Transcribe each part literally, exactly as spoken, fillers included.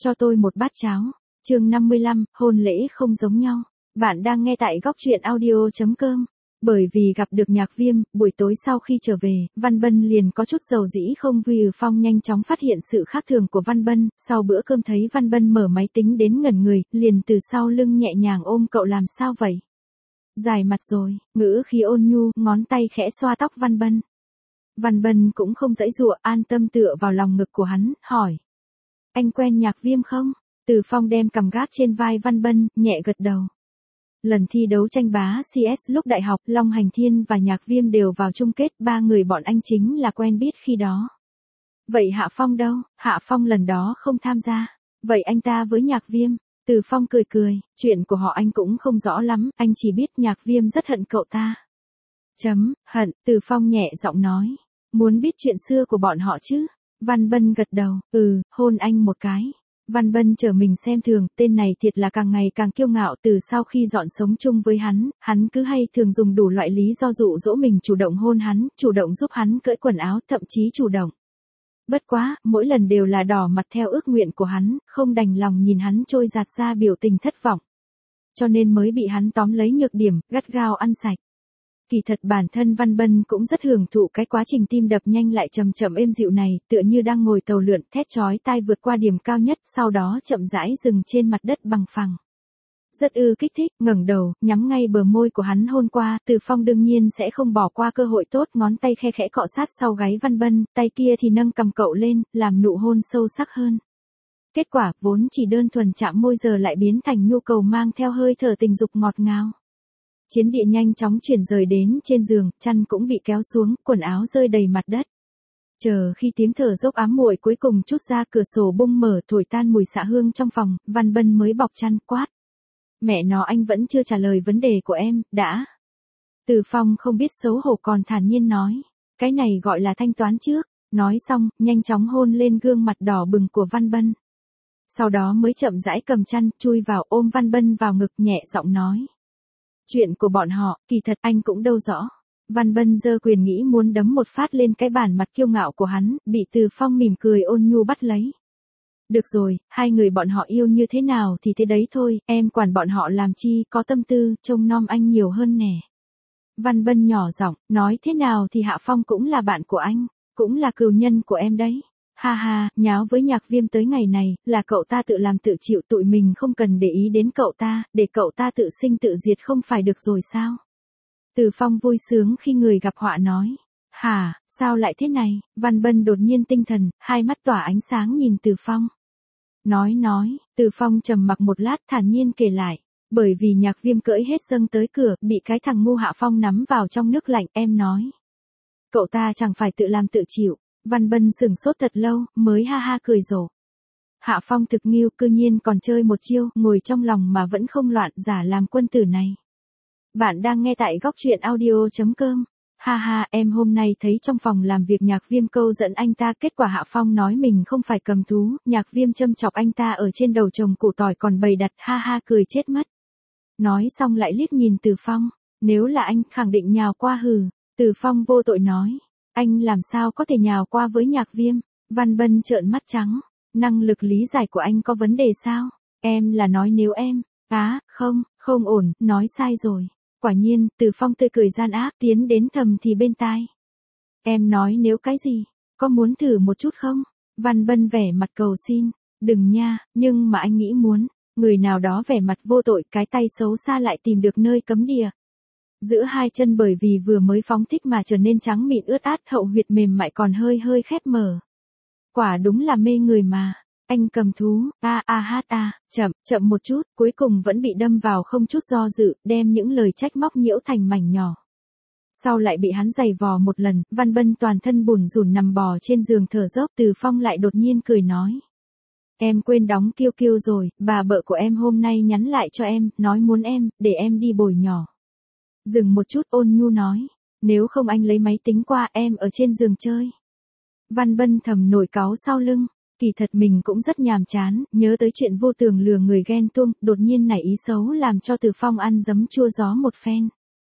cho tôi một bát cháo. Chương năm mươi lăm, hôn lễ không giống nhau. Bạn đang nghe tại góc truyện audio chấm com. Bởi vì gặp được Nhạc Viêm, buổi tối sau khi trở về, Văn Bân liền có chút dầu dĩ không vui. Phong nhanh chóng phát hiện sự khác thường của Văn Bân, sau bữa cơm thấy Văn Bân mở máy tính đến ngẩn người, liền từ sau lưng nhẹ nhàng ôm cậu. Làm sao vậy? Dài mặt rồi, ngữ khí ôn nhu, ngón tay khẽ xoa tóc Văn Bân. Văn Bân cũng không giãy giụa, an tâm tựa vào lòng ngực của hắn, hỏi. Anh quen Nhạc Viêm không? Từ Phong đem cằm gác trên vai Văn Bân, nhẹ gật đầu. Lần thi đấu tranh bá xê ét lúc đại học, Long Hành Thiên và Nhạc Viêm đều vào chung kết, ba người bọn anh chính là quen biết khi đó. Vậy Hạ Phong đâu? Hạ Phong lần đó không tham gia. Vậy anh ta với Nhạc Viêm? Từ Phong cười cười, chuyện của họ anh cũng không rõ lắm, anh chỉ biết Nhạc Viêm rất hận cậu ta. Chấm, hận, Từ Phong nhẹ giọng nói. Muốn biết chuyện xưa của bọn họ chứ? Văn Bân gật đầu, ừ, hôn anh một cái. Văn Bân trở mình xem thường, tên này thiệt là càng ngày càng kiêu ngạo. Từ sau khi dọn sống chung với hắn, hắn cứ hay thường dùng đủ loại lý do dụ dỗ mình chủ động hôn hắn, chủ động giúp hắn cởi quần áo, thậm chí chủ động. Bất quá, mỗi lần đều là đỏ mặt theo ước nguyện của hắn, không đành lòng nhìn hắn trôi giạt ra biểu tình thất vọng. Cho nên mới bị hắn tóm lấy nhược điểm, gắt gao ăn sạch. Kỳ thật bản thân Văn Bân cũng rất hưởng thụ cái quá trình tim đập nhanh lại chậm chậm êm dịu này, tựa như đang ngồi tàu lượn, thét chói tai vượt qua điểm cao nhất, sau đó chậm rãi dừng trên mặt đất bằng phẳng. Rất ư kích thích, ngẩng đầu, nhắm ngay bờ môi của hắn hôn qua. Từ Phong đương nhiên sẽ không bỏ qua cơ hội tốt, ngón tay khe khẽ cọ sát sau gáy Văn Bân, tay kia thì nâng cằm cậu lên, làm nụ hôn sâu sắc hơn. Kết quả, vốn chỉ đơn thuần chạm môi giờ lại biến thành nhu cầu mang theo hơi thở tình dục ngọt ngào. Chiến địa nhanh chóng chuyển rời đến trên giường, chăn cũng bị kéo xuống, quần áo rơi đầy mặt đất. Chờ khi tiếng thở dốc ám muội cuối cùng trút ra, cửa sổ bung mở thổi tan mùi xạ hương trong phòng, Văn Bân mới bọc chăn quát. Mẹ nó, anh vẫn chưa trả lời vấn đề của em, đã. Từ Phong không biết xấu hổ còn thản nhiên nói. Cái này gọi là thanh toán trước. Nói xong, nhanh chóng hôn lên gương mặt đỏ bừng của Văn Bân. Sau đó mới chậm rãi cầm chăn, chui vào ôm Văn Bân vào ngực, nhẹ giọng nói. Chuyện của bọn họ, kỳ thật anh cũng đâu rõ. Văn Bân giơ quyền nghĩ muốn đấm một phát lên cái bản mặt kiêu ngạo của hắn, bị Từ Phong mỉm cười ôn nhu bắt lấy. Được rồi, hai người bọn họ yêu như thế nào thì thế đấy thôi, em quản bọn họ làm chi, có tâm tư, trông nom anh nhiều hơn nè. Văn Bân nhỏ giọng, nói thế nào thì Hạ Phong cũng là bạn của anh, cũng là cừu nhân của em đấy. Ha ha, nháo với Nhạc Viêm tới ngày này, là cậu ta tự làm tự chịu, tụi mình không cần để ý đến cậu ta, để cậu ta tự sinh tự diệt không phải được rồi sao? Từ Phong vui sướng khi người gặp họa nói. Hả, sao lại thế này? Văn Bân đột nhiên tinh thần, hai mắt tỏa ánh sáng nhìn Từ Phong. Nói nói, Từ Phong trầm mặc một lát thản nhiên kể lại. Bởi vì Nhạc Viêm cưỡi hết dâng tới cửa, bị cái thằng ngu Hạ Phong nắm vào trong nước lạnh, em nói. Cậu ta chẳng phải tự làm tự chịu. Văn Bân sửng sốt thật lâu, mới ha ha cười rộ. Hạ Phong thực nghiêu, cư nhiên còn chơi một chiêu, ngồi trong lòng mà vẫn không loạn, giả làm quân tử này. Bạn đang nghe tại góc truyện audio chấm com. Ha ha, em hôm nay thấy trong phòng làm việc Nhạc Viêm câu dẫn anh ta, kết quả Hạ Phong nói mình không phải cầm thú, Nhạc Viêm châm chọc anh ta ở trên đầu chồng củ tỏi còn bày đặt, ha ha cười chết mất. Nói xong lại liếc nhìn Từ Phong, nếu là anh khẳng định nhào qua hừ. Từ Phong vô tội nói. Anh làm sao có thể nhào qua với Nhạc Viêm? Văn Bân trợn mắt trắng. Năng lực lý giải của anh có vấn đề sao? Em là nói nếu em. Á, không, không ổn, nói sai rồi. Quả nhiên, Từ Phong tươi cười gian ác tiến đến thầm thì bên tai. Em nói nếu cái gì? Có muốn thử một chút không? Văn Bân vẻ mặt cầu xin. Đừng nha, nhưng mà anh nghĩ muốn. Người nào đó vẻ mặt vô tội, cái tay xấu xa lại tìm được nơi cấm địa. Giữa hai chân bởi vì vừa mới phóng thích mà trở nên trắng mịn ướt át, hậu huyệt mềm mại còn hơi hơi khép mở. Quả đúng là mê người mà. Anh cầm thú, a a hát a, chậm, chậm một chút, cuối cùng vẫn bị đâm vào không chút do dự, đem những lời trách móc nhiễu thành mảnh nhỏ. Sau lại bị hắn giày vò một lần, Văn Bân toàn thân bủn rủn nằm bò trên giường thở dốc. Từ Phong lại đột nhiên cười nói. Em quên đóng kiêu kiêu rồi, bà vợ của em hôm nay nhắn lại cho em, nói muốn em, để em đi bồi nhỏ. Dừng một chút ôn nhu nói. Nếu không anh lấy máy tính qua, em ở trên giường chơi. Văn Bân thầm nổi cáu sau lưng. Kỳ thật mình cũng rất nhàm chán, nhớ tới chuyện vô tường lừa người ghen tuông, đột nhiên nảy ý xấu làm cho Từ Phong ăn giấm chua gió một phen.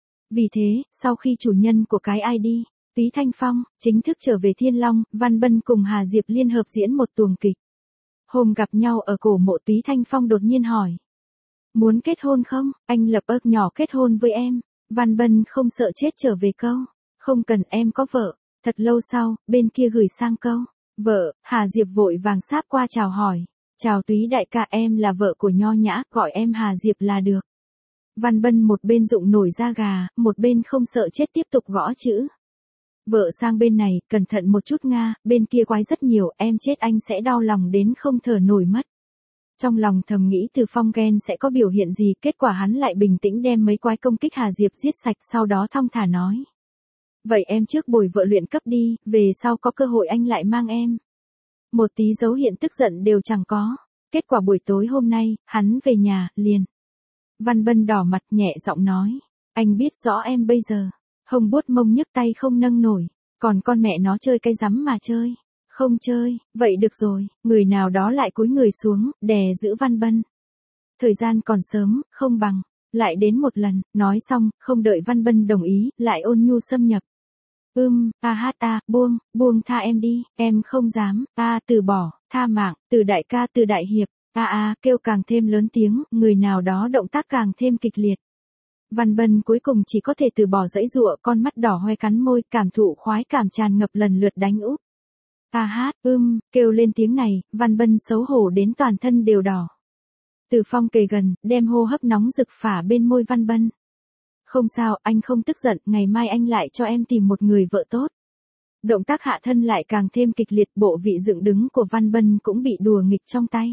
Vì thế, sau khi chủ nhân của cái i đê, Túy Thanh Phong, chính thức trở về Thiên Long, Văn Bân cùng Hà Diệp liên hợp diễn một tuồng kịch. Hôm gặp nhau ở cổ mộ Túy Thanh Phong đột nhiên hỏi. Muốn kết hôn không? Anh lập ức nhỏ kết hôn với em. Văn Bân không sợ chết trở về câu. Không cần, em có vợ. Thật lâu sau, bên kia gửi sang câu. Vợ. Hà Diệp vội vàng sáp qua chào hỏi. Chào Túy đại ca, em là vợ của Nho Nhã, gọi em Hà Diệp là được. Văn Bân một bên rụng nổi da gà, một bên không sợ chết tiếp tục gõ chữ. Vợ sang bên này, cẩn thận một chút Nga, bên kia quái rất nhiều, em chết anh sẽ đau lòng đến không thở nổi mất. Trong lòng thầm nghĩ Từ Phong ghen sẽ có biểu hiện gì, kết quả hắn lại bình tĩnh đem mấy quái công kích Hà Diệp giết sạch, sau đó thong thả nói. Vậy em trước bồi vợ luyện cấp đi, về sau có cơ hội anh lại mang em. Một tí dấu hiện tức giận đều chẳng có. Kết quả buổi tối hôm nay, hắn về nhà, liền. Văn Bân đỏ mặt nhẹ giọng nói. Anh biết rõ em bây giờ. Hông buốt mông nhức tay không nâng nổi. Còn con mẹ nó chơi cái rắm mà chơi. Không chơi, vậy được rồi. Người nào đó lại cúi người xuống, đè giữ Văn Bân. Thời gian còn sớm, không bằng. Lại đến một lần, nói xong, không đợi Văn Bân đồng ý, lại ôn nhu xâm nhập. Ưm, a hát a, buông, buông tha em đi, em không dám, a từ bỏ, tha mạng, từ đại ca từ đại hiệp, a a kêu càng thêm lớn tiếng, người nào đó động tác càng thêm kịch liệt. Văn Bân cuối cùng chỉ có thể từ bỏ dãy dụa, con mắt đỏ hoe cắn môi, cảm thụ khoái cảm tràn ngập lần lượt đánh úp. A hát, ưm, kêu lên tiếng này, Văn Bân xấu hổ đến toàn thân đều đỏ. Từ Phong kề gần, đem hô hấp nóng rực phả bên môi Văn Bân. Không sao, anh không tức giận, ngày mai anh lại cho em tìm một người vợ tốt. Động tác hạ thân lại càng thêm kịch liệt, bộ vị dựng đứng của Văn Bân cũng bị đùa nghịch trong tay.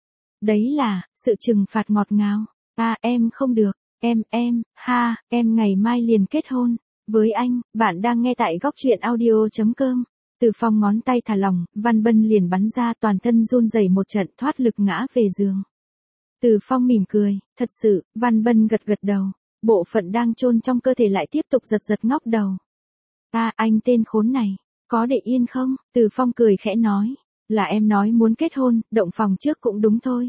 Đấy là, sự trừng phạt ngọt ngào. À, em không được, em, em, ha, em ngày mai liền kết hôn. Với anh, bạn đang nghe tại góc truyện audio chấm com. Từ Phong ngón tay thả lỏng, Văn Bân liền bắn ra, toàn thân run rẩy một trận, thoát lực ngã về giường. Từ Phong mỉm cười, thật sự, Văn Bân gật gật đầu. Bộ phận đang chôn trong cơ thể lại tiếp tục giật giật ngóc đầu. À, anh tên khốn này, có để yên không? Từ Phong cười khẽ nói, là em nói muốn kết hôn, động phòng trước cũng đúng thôi.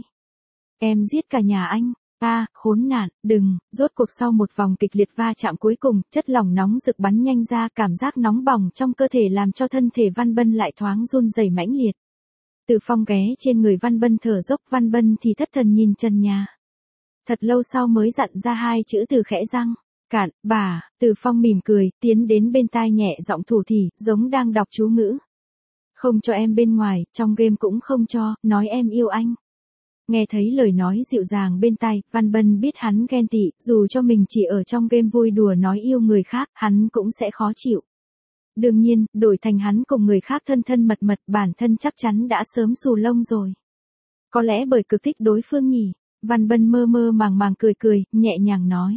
Em giết cả nhà anh. À, khốn nạn, đừng, rốt cuộc sau một vòng kịch liệt va chạm cuối cùng, chất lỏng nóng rực bắn nhanh ra, cảm giác nóng bỏng trong cơ thể làm cho thân thể Văn Bân lại thoáng run rẩy mãnh liệt. Từ Phong ghé trên người Văn Bân thở dốc, Văn Bân thì thất thần nhìn trần nhà. Thật lâu sau mới dặn ra hai chữ từ khẽ răng. Cạn, bà, Từ Phong mỉm cười, tiến đến bên tai nhẹ giọng thủ thỉ, giống đang đọc chú ngữ. Không cho em bên ngoài, trong game cũng không cho, nói em yêu anh. Nghe thấy lời nói dịu dàng bên tai, Văn Bân biết hắn ghen tị, dù cho mình chỉ ở trong game vui đùa nói yêu người khác, hắn cũng sẽ khó chịu. Đương nhiên, đổi thành hắn cùng người khác thân thân mật mật, bản thân chắc chắn đã sớm xù lông rồi. Có lẽ bởi cực thích đối phương nhỉ. Văn Bân mơ mơ màng màng cười cười, nhẹ nhàng nói.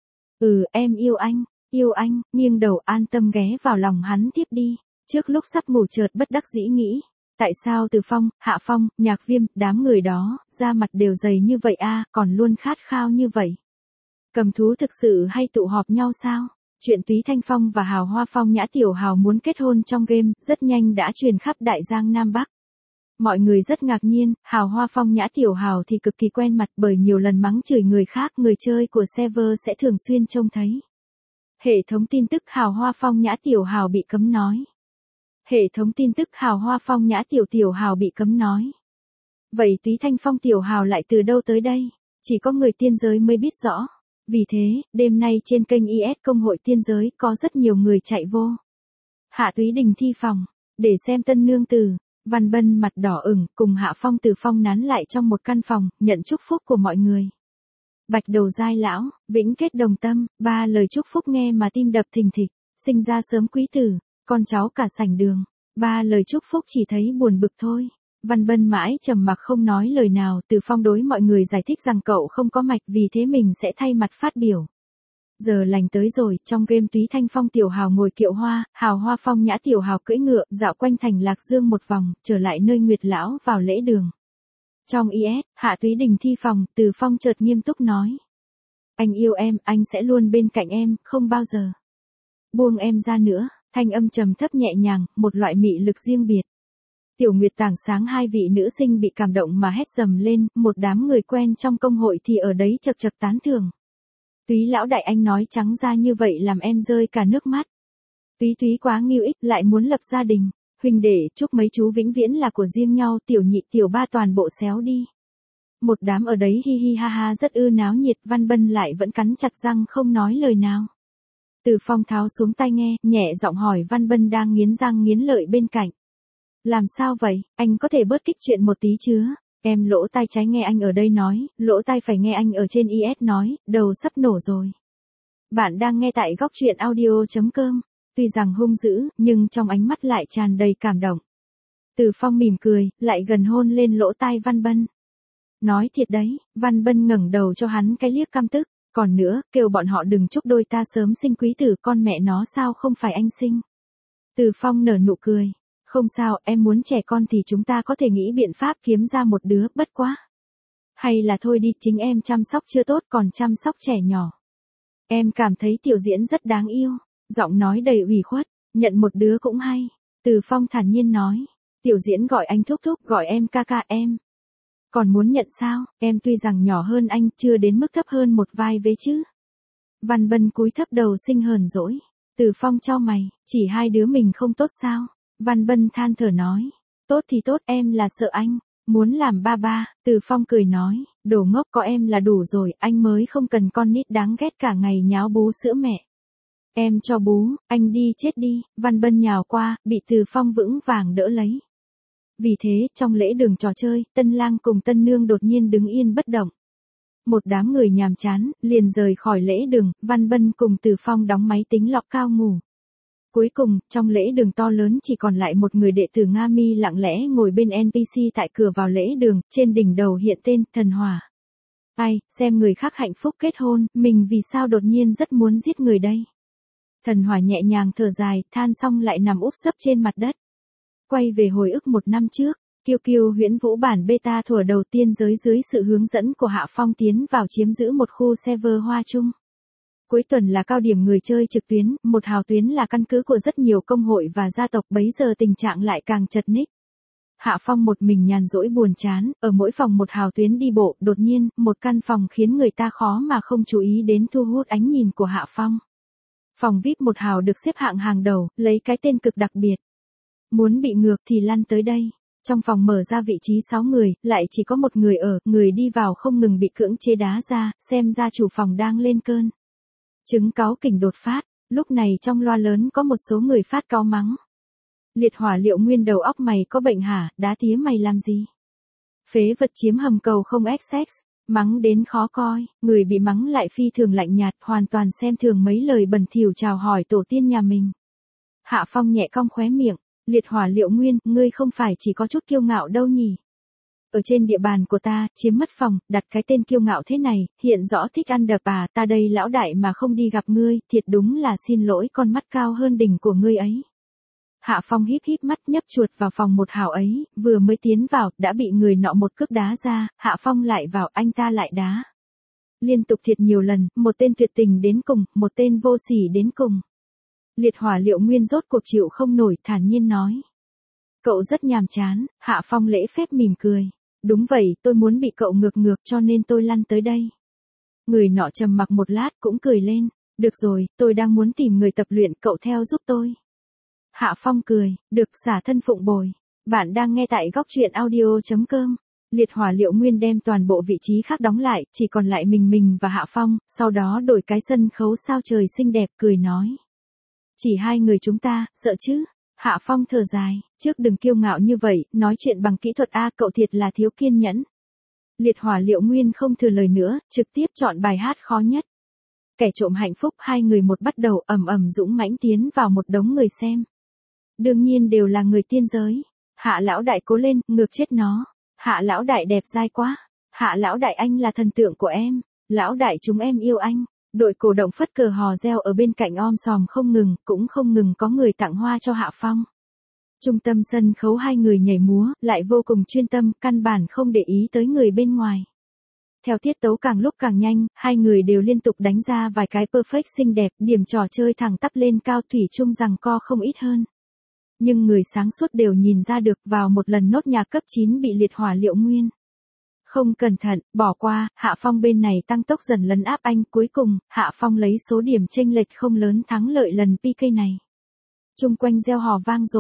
Ừ, em yêu anh, yêu anh, nghiêng đầu an tâm ghé vào lòng hắn tiếp đi. Trước lúc sắp ngủ chợt bất đắc dĩ nghĩ. Tại sao Từ Phong, Hạ Phong, Nhạc Viêm, đám người đó, da mặt đều dày như vậy a, còn luôn khát khao như vậy. Cầm thú thực sự hay tụ họp nhau sao? Chuyện Túy Thanh Phong và Hào Hoa Phong Nhã Tiểu Hào muốn kết hôn trong game, rất nhanh đã truyền khắp Đại Giang Nam Bắc. Mọi người rất ngạc nhiên, Hào Hoa Phong Nhã Tiểu Hào thì cực kỳ quen mặt bởi nhiều lần mắng chửi người khác, người chơi của server sẽ thường xuyên trông thấy. Hệ thống tin tức Hào Hoa Phong Nhã Tiểu Hào bị cấm nói. Hệ thống tin tức Hào Hoa Phong Nhã Tiểu Tiểu Hào bị cấm nói. Vậy Túy Thanh Phong Tiểu Hào lại từ đâu tới đây? Chỉ có người tiên giới mới biết rõ. Vì thế, đêm nay trên kênh i ét Công hội Tiên Giới có rất nhiều người chạy vô. Hạ Túy Đình thi phòng, để xem tân nương tử. Văn Bân mặt đỏ ửng, cùng Hạ Phong Từ Phong nán lại trong một căn phòng, nhận chúc phúc của mọi người. Bạch đầu giai lão, vĩnh kết đồng tâm, ba lời chúc phúc nghe mà tim đập thình thịch, sinh ra sớm quý tử, con cháu cả sảnh đường. Ba lời chúc phúc chỉ thấy buồn bực thôi. Văn Bân mãi trầm mặc không nói lời nào, Từ Phong đối mọi người giải thích rằng cậu không có mạch, vì thế mình sẽ thay mặt phát biểu. Giờ lành tới rồi, trong game Túy Thanh Phong Tiểu Hào ngồi kiệu hoa, Hào Hoa Phong Nhã Tiểu Hào cưỡi ngựa, dạo quanh thành Lạc Dương một vòng, trở lại nơi Nguyệt Lão vào lễ đường. Trong i ét, Hạ Túy Đình thi phòng, Từ Phong chợt nghiêm túc nói. Anh yêu em, anh sẽ luôn bên cạnh em, không bao giờ buông em ra nữa. Thanh âm trầm thấp nhẹ nhàng, một loại mị lực riêng biệt. Tiểu Nguyệt tảng sáng, hai vị nữ sinh bị cảm động mà hét dầm lên, một đám người quen trong công hội thì ở đấy chật chật tán thưởng. Túy lão đại anh nói trắng ra như vậy làm em rơi cả nước mắt. Túy túy quá nghiêu ích, lại muốn lập gia đình. Huynh đệ, chúc mấy chú vĩnh viễn là của riêng nhau, tiểu nhị tiểu ba toàn bộ xéo đi. Một đám ở đấy hi hi ha ha rất ư náo nhiệt, Văn Bân lại vẫn cắn chặt răng không nói lời nào. Từ Phong tháo xuống tai nghe, nhẹ giọng hỏi Văn Bân đang nghiến răng nghiến lợi bên cạnh. Làm sao vậy, anh có thể bớt kích chuyện một tí chứ? Em lỗ tai trái nghe anh ở đây nói, lỗ tai phải nghe anh ở trên i ét nói, đầu sắp nổ rồi. Bạn đang nghe tại góc truyện audio chấm com. Tuy rằng hung dữ, nhưng trong ánh mắt lại tràn đầy cảm động. Từ Phong mỉm cười, lại gần hôn lên lỗ tai Văn Bân. Nói thiệt đấy, Văn Bân ngẩng đầu cho hắn cái liếc căm tức. Còn nữa, kêu bọn họ đừng chúc đôi ta sớm sinh quý tử, con mẹ nó sao không phải anh sinh. Từ Phong nở nụ cười. Không sao, em muốn trẻ con thì chúng ta có thể nghĩ biện pháp kiếm ra một đứa, bất quá. Hay là thôi đi, chính em chăm sóc chưa tốt còn chăm sóc trẻ nhỏ. Em cảm thấy Tiểu Diễn rất đáng yêu. Giọng nói đầy ủy khuất, nhận một đứa cũng hay. Từ Phong thản nhiên nói. Tiểu Diễn gọi anh thúc thúc, gọi em ca ca em. Còn muốn nhận sao, em tuy rằng nhỏ hơn anh, chưa đến mức thấp hơn một vai vế chứ. Văn Bân cúi thấp đầu sinh hờn dỗi. Từ Phong chau mày, chỉ hai đứa mình không tốt sao? Văn Bân than thở nói. Tốt thì tốt, em là sợ anh. Muốn làm ba ba, Từ Phong cười nói. Đồ ngốc, có em là đủ rồi, anh mới không cần con nít đáng ghét cả ngày nháo bú sữa mẹ. Em cho bú, anh đi chết đi. Văn Bân nhào qua, bị Từ Phong vững vàng đỡ lấy. Vì thế, trong lễ đường trò chơi, tân lang cùng tân nương đột nhiên đứng yên bất động. Một đám người nhàm chán, liền rời khỏi lễ đường, Văn Bân cùng Từ Phong đóng máy tính lọc cao ngủ. Cuối cùng, trong lễ đường to lớn chỉ còn lại một người đệ tử Nga Mi lặng lẽ ngồi bên en pê xê tại cửa vào lễ đường, trên đỉnh đầu hiện tên, Thần Hỏa. Ai, xem người khác hạnh phúc kết hôn, mình vì sao đột nhiên rất muốn giết người đây. Thần Hỏa nhẹ nhàng thở dài, than xong lại nằm úp sấp trên mặt đất. Quay về hồi ức một năm trước, Kiêu Kiêu Huyễn Vũ bản beta thuở đầu tiên giới dưới sự hướng dẫn của Hạ Phong tiến vào chiếm giữ một khu server Hoa Trung. Cuối tuần là cao điểm người chơi trực tuyến, một hào tuyến là căn cứ của rất nhiều công hội và gia tộc, bấy giờ tình trạng lại càng chật ních. Hạ Phong một mình nhàn rỗi buồn chán, ở mỗi phòng một hào tuyến đi bộ, đột nhiên, một căn phòng khiến người ta khó mà không chú ý đến thu hút ánh nhìn của Hạ Phong. Phòng vi ai pi một hào được xếp hạng hàng đầu, lấy cái tên cực đặc biệt. Muốn bị ngược thì lăn tới đây. Trong phòng mở ra vị trí sáu người, lại chỉ có một người ở, người đi vào không ngừng bị cưỡng chế đá ra, xem ra chủ phòng đang lên cơn. Chứng cáu kỉnh đột phát, lúc này trong loa lớn có một số người phát cáu mắng. Liệt Hỏa Liệu Nguyên đầu óc mày có bệnh hả, đá tía mày làm gì? Phế vật chiếm hầm cầu không access, mắng đến khó coi, người bị mắng lại phi thường lạnh nhạt, hoàn toàn xem thường mấy lời bẩn thỉu chào hỏi tổ tiên nhà mình. Hạ Phong nhẹ cong khóe miệng. Liệt Hỏa Liệu Nguyên, ngươi không phải chỉ có chút kiêu ngạo đâu nhỉ? Ở trên địa bàn của ta, chiếm mất phòng, đặt cái tên kiêu ngạo thế này, hiện rõ thích ăn đập à, ta đây lão đại mà không đi gặp ngươi, thiệt đúng là xin lỗi, con mắt cao hơn đỉnh của ngươi ấy. Hạ Phong híp híp mắt nhấp chuột vào phòng một hào ấy, vừa mới tiến vào, đã bị người nọ một cước đá ra, Hạ Phong lại vào, anh ta lại đá. Liên tục thiệt nhiều lần, một tên tuyệt tình đến cùng, một tên vô sỉ đến cùng. Liệt Hỏa Liệu Nguyên rốt cuộc chịu không nổi, thản nhiên nói. Cậu rất nhàm chán, Hạ Phong lễ phép mỉm cười. Đúng vậy, tôi muốn bị cậu ngược ngược cho nên tôi lăn tới đây. Người nọ trầm mặc một lát cũng cười lên. Được rồi, tôi đang muốn tìm người tập luyện, cậu theo giúp tôi. Hạ Phong cười, được, xả thân phụng bồi. Bạn đang nghe tại góc truyện audio chấm com. Liệt Hỏa Liệu Nguyên đem toàn bộ vị trí khác đóng lại, chỉ còn lại mình mình và Hạ Phong, sau đó đổi cái sân khấu sao trời xinh đẹp, cười nói. Chỉ hai người chúng ta, sợ chứ? Hạ Phong thở dài, trước đừng kiêu ngạo như vậy, nói chuyện bằng kỹ thuật A, cậu thiệt là thiếu kiên nhẫn. Liệt Hỏa Liệu Nguyên không thừa lời nữa, trực tiếp chọn bài hát khó nhất. Kẻ trộm hạnh phúc, hai người một bắt đầu ầm ầm dũng mãnh tiến vào một đống người xem. Đương nhiên đều là người tiên giới. Hạ lão đại cố lên, ngược chết nó. Hạ lão đại đẹp dai quá. Hạ lão đại anh là thần tượng của em. Lão đại chúng em yêu anh. Đội cổ động phất cờ hò reo ở bên cạnh om sòm không ngừng, cũng không ngừng có người tặng hoa cho Hạ Phong. Trung tâm sân khấu hai người nhảy múa, lại vô cùng chuyên tâm, căn bản không để ý tới người bên ngoài. Theo tiết tấu càng lúc càng nhanh, hai người đều liên tục đánh ra vài cái perfect xinh đẹp, điểm trò chơi thẳng tắp lên cao, thủy chung rằng co không ít hơn. Nhưng người sáng suốt đều nhìn ra được, vào một lần nốt nhạc cấp chín bị Liệt Hỏa Liệu Nguyên không cẩn thận, bỏ qua, Hạ Phong bên này tăng tốc dần lấn áp anh, cuối cùng, Hạ Phong lấy số điểm chênh lệch không lớn thắng lợi lần pê ca này. Chung quanh reo hò vang dội,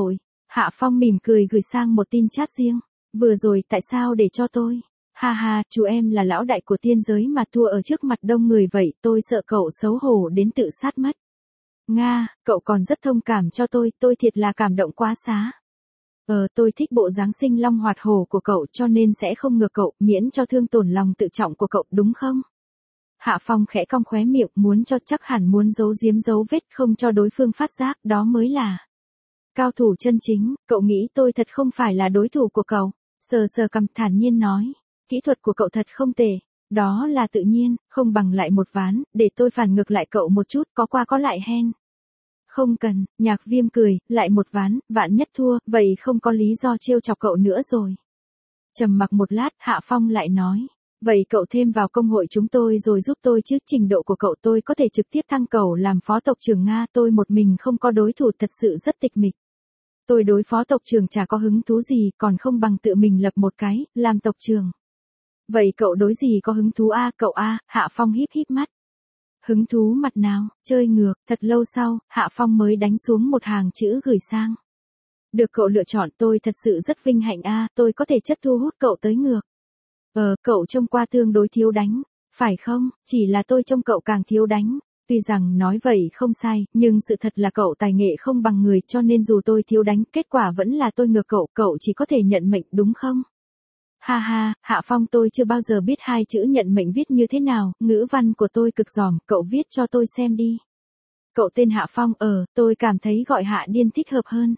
Hạ Phong mỉm cười gửi sang một tin chat riêng. Vừa rồi tại sao để cho tôi? Ha ha, chú em là lão đại của tiên giới mà thua ở trước mặt đông người vậy, tôi sợ cậu xấu hổ đến tự sát mất. Nga, cậu còn rất thông cảm cho tôi, tôi thiệt là cảm động quá xá. Ờ, tôi thích bộ dáng sinh long hoạt hổ của cậu cho nên sẽ không ngược cậu, miễn cho thương tổn lòng tự trọng của cậu, đúng không? Hạ Phong khẽ cong khóe miệng, muốn cho chắc hẳn muốn giấu giếm dấu vết không cho đối phương phát giác, đó mới là cao thủ chân chính. Cậu nghĩ tôi thật không phải là đối thủ của cậu? Sờ sờ cằm thản nhiên nói, kỹ thuật của cậu thật không tệ. Đó là tự nhiên, không bằng lại một ván, để tôi phản ngược lại cậu một chút, có qua có lại hen. Không cần, Nhạc Viêm cười, lại một ván, vạn nhất thua, vậy không có lý do trêu chọc cậu nữa rồi. Trầm mặc một lát, Hạ Phong lại nói, vậy cậu thêm vào công hội chúng tôi rồi giúp tôi chứ, trình độ của cậu tôi có thể trực tiếp thăng cậu làm phó tộc trưởng Nga, tôi một mình không có đối thủ thật sự rất tịch mịch. Tôi đối phó tộc trưởng chả có hứng thú gì, còn không bằng tự mình lập một cái, làm tộc trưởng. Vậy cậu đối gì có hứng thú a? Cậu a? Hạ Phong híp híp mắt. Hứng thú mặt nào? Chơi ngược. Thật lâu sau, Hạ Phong mới đánh xuống một hàng chữ gửi sang. Được cậu lựa chọn, tôi thật sự rất vinh hạnh a, tôi có thể chất thu hút cậu tới ngược. Ờ, cậu trông qua tương đối thiếu đánh, phải không? Chỉ là tôi trông cậu càng thiếu đánh. Tuy rằng nói vậy không sai, nhưng sự thật là cậu tài nghệ không bằng người, cho nên dù tôi thiếu đánh, kết quả vẫn là tôi ngược cậu, cậu chỉ có thể nhận mệnh, đúng không? Ha ha, Hạ Phong, tôi chưa bao giờ biết hai chữ nhận mệnh viết như thế nào, ngữ văn của tôi cực giỏi, cậu viết cho tôi xem đi. Cậu tên Hạ Phong, ờ, tôi cảm thấy gọi Hạ Điên thích hợp hơn.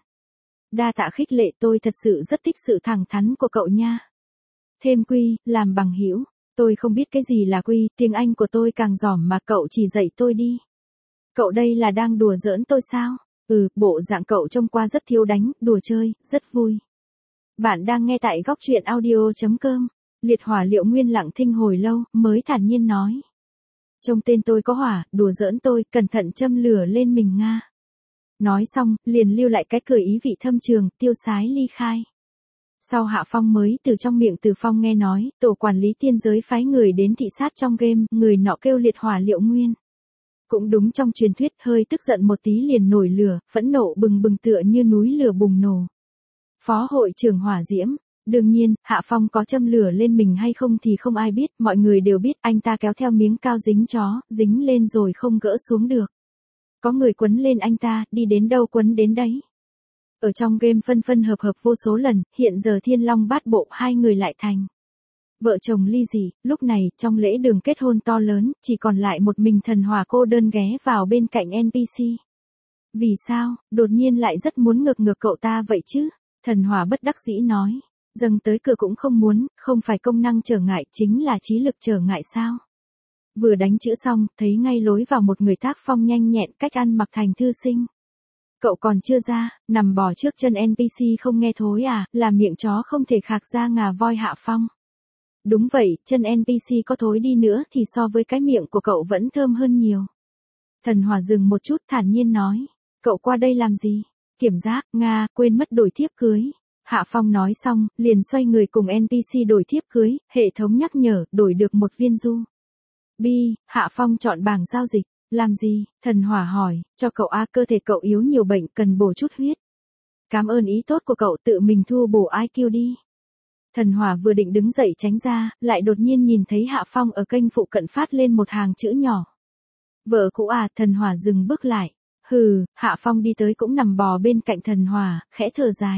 Đa tạ khích lệ, tôi thật sự rất thích sự thẳng thắn của cậu nha. Thêm quy, làm bằng hữu. Tôi không biết cái gì là quy, tiếng Anh của tôi càng giỏi mà cậu chỉ dạy tôi đi. Cậu đây là đang đùa giỡn tôi sao? Ừ, bộ dạng cậu trông qua rất thiếu đánh, đùa chơi, rất vui. Bạn đang nghe tại góc truyện audio chấm com. Liệt Hỏa Liệu Nguyên lặng thinh hồi lâu, mới thản nhiên nói. Trông tên tôi có hỏa, đùa giỡn tôi, cẩn thận châm lửa lên mình Nga. Nói xong, liền lưu lại cái cười ý vị thâm trường, tiêu sái ly khai. Sau Hạ Phong mới từ trong miệng Từ Phong nghe nói, tổ quản lý tiên giới phái người đến thị sát trong game, người nọ kêu Liệt Hỏa Liệu Nguyên. Cũng đúng, trong truyền thuyết, hơi tức giận một tí liền nổi lửa, phẫn nộ bừng bừng tựa như núi lửa bùng nổ. Phó hội trưởng Hỏa Diễm. Đương nhiên, Hạ Phong có châm lửa lên mình hay không thì không ai biết, mọi người đều biết anh ta kéo theo miếng cao dính chó, dính lên rồi không gỡ xuống được. Có người quấn lên anh ta, đi đến đâu quấn đến đấy. Ở trong game phân phân hợp hợp vô số lần, hiện giờ Thiên Long Bát Bộ hai người lại thành vợ chồng ly dị. Lúc này, trong lễ đường kết hôn to lớn, chỉ còn lại một mình Thần Hỏa cô đơn ghé vào bên cạnh en pê xê. Vì sao, đột nhiên lại rất muốn ngược ngược cậu ta vậy chứ? Thần Hỏa bất đắc dĩ nói. Dâng tới cửa cũng không muốn, không phải công năng trở ngại, chính là trí lực trở ngại sao? Vừa đánh chữ xong, thấy ngay lối vào một người tác phong nhanh nhẹn, cách ăn mặc thành thư sinh. Cậu còn chưa ra, nằm bò trước chân en pê xê không nghe thối à, là miệng chó không thể khạc ra ngà voi Hạ Phong. Đúng vậy, chân en pê xê có thối đi nữa thì so với cái miệng của cậu vẫn thơm hơn nhiều. Thần Hỏa dừng một chút thản nhiên nói, cậu qua đây làm gì? Kiểm giác, Nga, quên mất đổi thiếp cưới. Hạ Phong nói xong, liền xoay người cùng en pê xê đổi thiếp cưới, hệ thống nhắc nhở, đổi được một viên du. Bi, Hạ Phong chọn bảng giao dịch. Làm gì? Thần Hỏa hỏi, cho cậu a, cơ thể cậu yếu nhiều bệnh, cần bổ chút huyết. Cảm ơn ý tốt của cậu, tự mình thu bổ i kiu đi. Thần Hỏa vừa định đứng dậy tránh ra, lại đột nhiên nhìn thấy Hạ Phong ở kênh phụ cận phát lên một hàng chữ nhỏ. Vợ cũ à? Thần Hỏa dừng bước lại. Hừ, Hạ Phong đi tới cũng nằm bò bên cạnh Thần Hỏa, khẽ thở dài.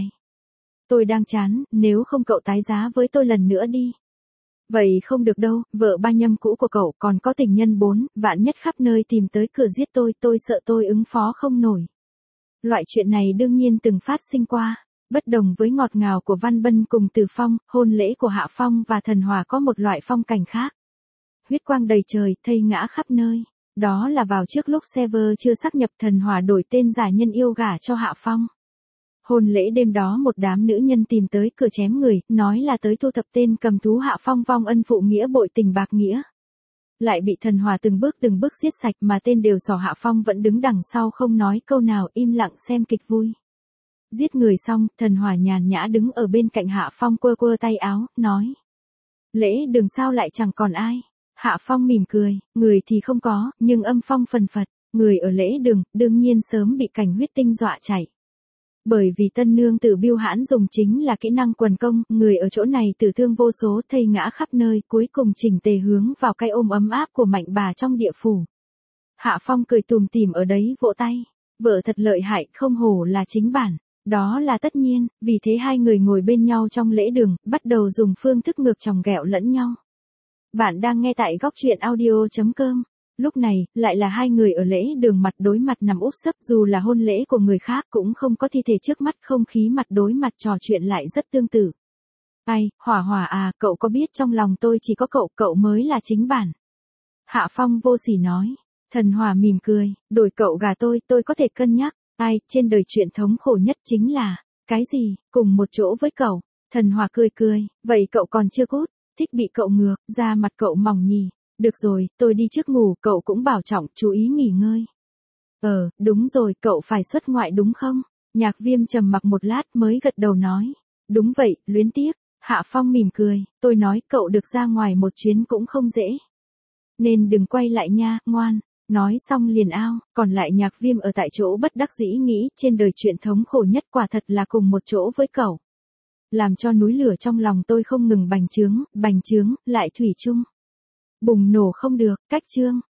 Tôi đang chán, nếu không cậu tái giá với tôi lần nữa đi. Vậy không được đâu, vợ ba nhâm cũ của cậu còn có tình nhân bốn, vạn nhất khắp nơi tìm tới cửa giết tôi, tôi sợ tôi ứng phó không nổi. Loại chuyện này đương nhiên từng phát sinh qua. Bất đồng với ngọt ngào của Văn Bân cùng Từ Phong, hôn lễ của Hạ Phong và Thần Hỏa có một loại phong cảnh khác. Huyết quang đầy trời, thây ngã khắp nơi. Đó là vào trước lúc server chưa xác nhập, Thần Hỏa đổi tên giả nhân yêu gả cho Hạ Phong. Hôn lễ đêm đó một đám nữ nhân tìm tới cửa chém người, nói là tới thu thập tên cầm thú Hạ Phong vong ân phụ nghĩa bội tình bạc nghĩa. Lại bị Thần Hỏa từng bước từng bước giết sạch, mà tên đều sỏ Hạ Phong vẫn đứng đằng sau không nói câu nào, im lặng xem kịch vui. Giết người xong, Thần Hỏa nhàn nhã đứng ở bên cạnh Hạ Phong quơ quơ tay áo, nói. Lễ đường sao lại chẳng còn ai? Hạ Phong mỉm cười, người thì không có, nhưng âm phong phần phật, người ở lễ đường, đương nhiên sớm bị cảnh huyết tinh dọa chạy. Bởi vì tân nương tử Bưu Hãn dùng chính là kỹ năng quần công, người ở chỗ này tử thương vô số, thây ngã khắp nơi, cuối cùng chỉnh tề hướng vào cái ôm ấm áp của mạnh bà trong địa phủ. Hạ Phong cười tùm tìm ở đấy vỗ tay. Vợ thật lợi hại, không hổ là chính bản. Đó là tất nhiên, vì thế hai người ngồi bên nhau trong lễ đường, bắt đầu dùng phương thức ngược chồng ghẹo lẫn nhau. Bạn đang nghe tại góc truyện audio.com. Lúc này, lại là hai người ở lễ đường mặt đối mặt nằm úp sấp, dù là hôn lễ của người khác cũng không có thi thể trước mắt, không khí mặt đối mặt trò chuyện lại rất tương tự. Ai, Hỏa Hỏa à, cậu có biết trong lòng tôi chỉ có cậu, cậu mới là chính bản. Hạ Phong vô sỉ nói. Thần Hỏa mỉm cười, đổi cậu gà tôi, tôi có thể cân nhắc. Ai, trên đời chuyện thống khổ nhất chính là, cái gì, cùng một chỗ với cậu. Thần Hỏa cười cười, vậy cậu còn chưa cút, thích bị cậu ngược, da mặt cậu mỏng nhì. Được rồi, tôi đi trước ngủ, cậu cũng bảo trọng, chú ý nghỉ ngơi. Ờ, đúng rồi, cậu phải xuất ngoại đúng không? Nhạc Viêm trầm mặc một lát mới gật đầu nói. Đúng vậy, luyến tiếc. Hạ Phong mỉm cười, tôi nói cậu được ra ngoài một chuyến cũng không dễ. Nên đừng quay lại nha, ngoan. Nói xong liền ao, còn lại Nhạc Viêm ở tại chỗ bất đắc dĩ nghĩ trên đời chuyện thống khổ nhất quả thật là cùng một chỗ với cậu. Làm cho núi lửa trong lòng tôi không ngừng bành trướng, bành trướng, lại thủy chung. Bùng nổ không được, cách chương.